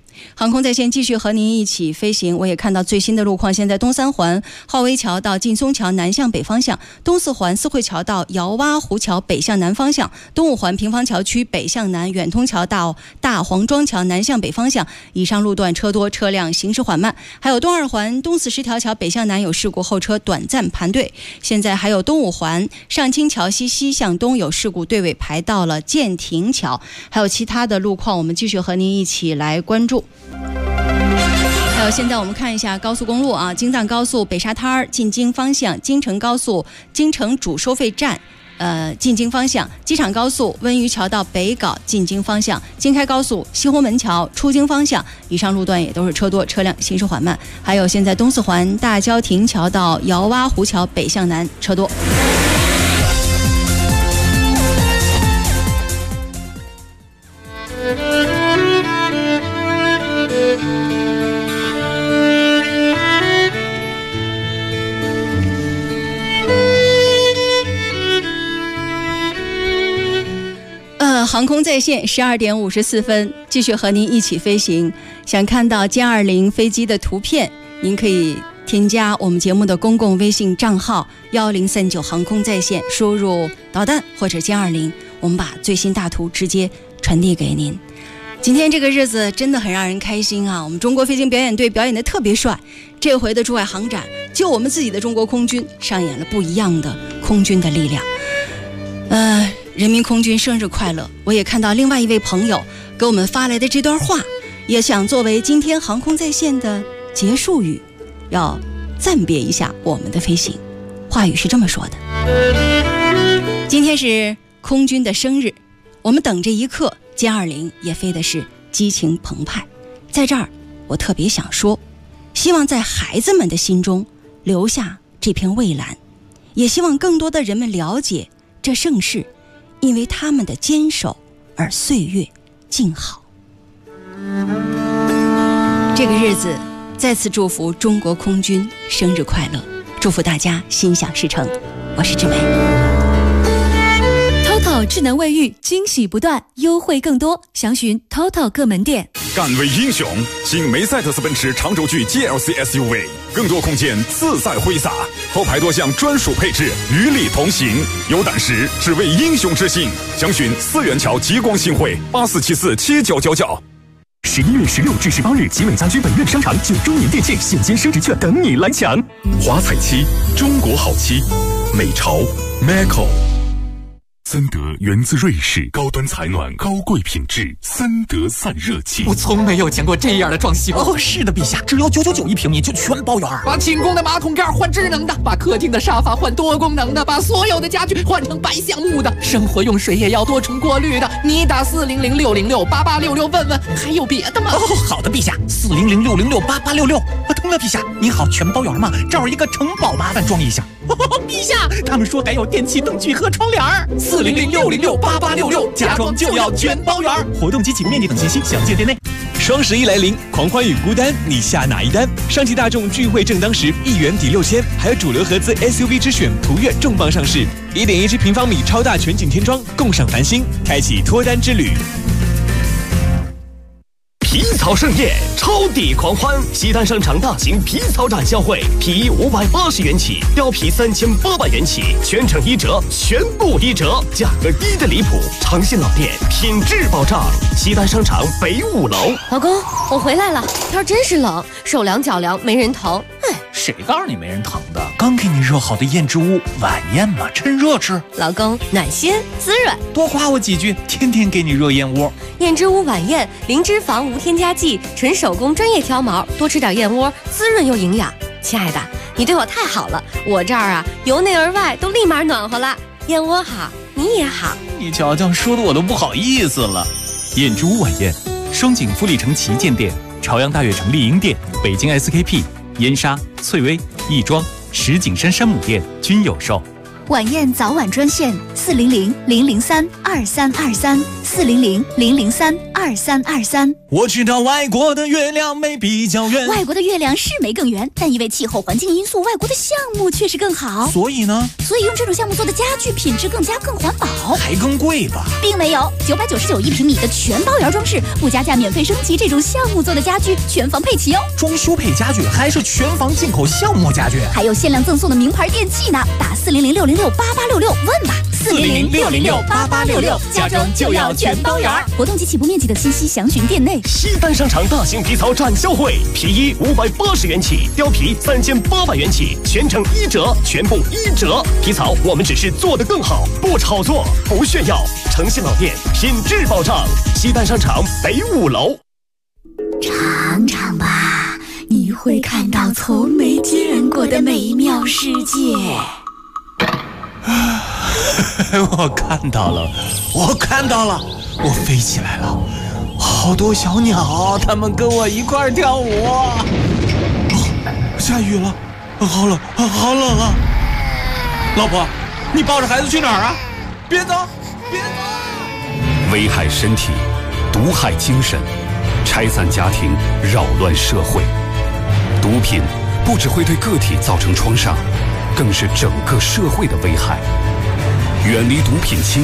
航空在线继续和您一起飞行。我也看到最新的路况，现在东三环浩威桥到劲松桥南向北方向，东四环四惠桥到姚洼湖桥北向南方向，东五环平房桥区北向南远通桥到大黄庄桥南向北方向，以上路段车多，车辆行驶缓慢。还有东二环东四十条桥北向南有事故，后车短暂排队。现在还有东五环上清桥西西向东有事故，队尾排到了建亭桥。还有其他的路况，我们继续和您一起来关注。还有现在我们看一下高速公路啊，京藏高速北沙滩进京方向，京承高速京承主收费站进京方向，机场高速温榆桥到北碕进京方向，京开高速西红门桥出京方向，以上路段也都是车多，车辆行驶缓慢。还有现在东四环大郊亭桥到姚洼湖桥北向南车多。航空在线12点54分，继续和您一起飞行。想看到歼20飞机的图片，您可以添加我们节目的公共微信账号1039航空在线，输入导弹或者歼20，我们把最新大图直接传递给您。今天这个日子真的很让人开心啊！我们中国飞行表演队表演得特别帅，这回的驻外航展，就我们自己的中国空军上演了不一样的空军的力量。人民空军生日快乐！我也看到另外一位朋友给我们发来的这段话，也想作为今天航空在线的结束语，要暂别一下我们的飞行。话语是这么说的：今天是空军的生日，我们等这一刻，歼20也飞的是激情澎湃。在这儿，我特别想说，希望在孩子们的心中留下这片蔚蓝，也希望更多的人们了解这盛世，因为他们的坚守而岁月静好。这个日子再次祝福中国空军生日快乐，祝福大家心想事成。我是志梅。 TOTO 智能卫浴惊喜不断，优惠更多，详询 TOTO 各门店。 敢为英雄，新梅赛德斯奔驰长轴距 GLC SUV， 更多空间自在挥洒，后排多项专属配置与你同行。有胆识，只为英雄之心。详询四元桥极光新会84747999。 11月16至18日，集美家居本院商场9周年店庆现金升值券等你来抢。 华彩漆，中国好漆，美潮 Maco。森德源自瑞士，高端采暖，高贵品质，森德散热器。 我从没有见过这样的装修。 哦，是的，陛下，只要999一平米就全包圆。 把寝宫的马桶盖换智能的，把客厅的沙发换多功能的，把所有的家具换成白橡木的，生活用水也要多重过滤的。你打40060688866问问，还有别的吗？ 哦，好的，陛下，40060688866。对了，陛下，您好，全包圆吗？这儿有一个城堡，麻烦装一下。陛下，他们说还有电器、灯具和窗帘40060688866，家装就要全包圆。活动及其面积等信息，详见店内。 双11来临，狂欢与孤单，你下哪一单？上汽大众聚会正当时，1元抵6000，还有主流合资 SUV 之选途岳重磅上市，1.17平方米超大全景天窗，共赏繁星，开启脱单之旅。 皮草盛宴，超抵狂欢！西单商场大型皮草展销会，皮衣580元起，貂皮3800元起，全程1折，全部1折，价格低的离谱，诚信老店，品质保障。西单商场北5楼。 老公，我回来了，天真是冷，手凉脚凉没人疼。哎， 谁告诉你没人疼的？刚给你热好的燕之屋晚宴嘛，趁热吃。 老公暖心滋润， 多夸我几句，天天给你热燕窝。 燕之屋晚宴，零脂肪无添加剂，纯手工专业挑毛，多吃点燕窝，滋润又营养。亲爱的，你对我太好了，我这儿啊由内而外都立马暖和了。燕窝好，你也好。 你瞧瞧，说的我都不好意思了。燕之屋晚宴，双井富力城旗舰店、朝阳大悦城丽婴店、北京 SKP、燕莎、翠微、亦庄、石景山山姆店均有售。 晚宴早晚专线400-003-2323 400-003-2323。 我知道外国的月亮没比较圆， 外国的月亮是没更圆，但因为气候环境因素，外国的项目确实更好。 所以呢？ 所以用这种项目做的家具品质更环保， 还更贵吧？ 并没有，999一平米的全包圆装饰，不加价免费升级，这种项目做的家具全房配齐哦。 装修配家具还是全房进口项目家具， 还有限量赠送的名牌电器呢。打400-606-8866问吧。 400-606-8866， 家装就要全包圆。活动及起步面积等信息详询店内。 西单商场大型皮草展销会，皮衣580元起，貂皮3800元起，全程1折，全部1折。皮草我们只是做得更好，不炒作，不炫耀，诚信老店，品质保障。西单商场北5楼。 尝尝吧，你会看到从没见过的美妙世界。 我看到了，我飞起来了，好多小鸟，它们跟我一块儿跳舞。下雨了，好冷啊！老婆，你抱着孩子去哪儿啊？别走！ 危害身体，毒害精神，拆散家庭，扰乱社会。毒品不只会对个体造成创伤，更是整个社会的危害。远离毒品侵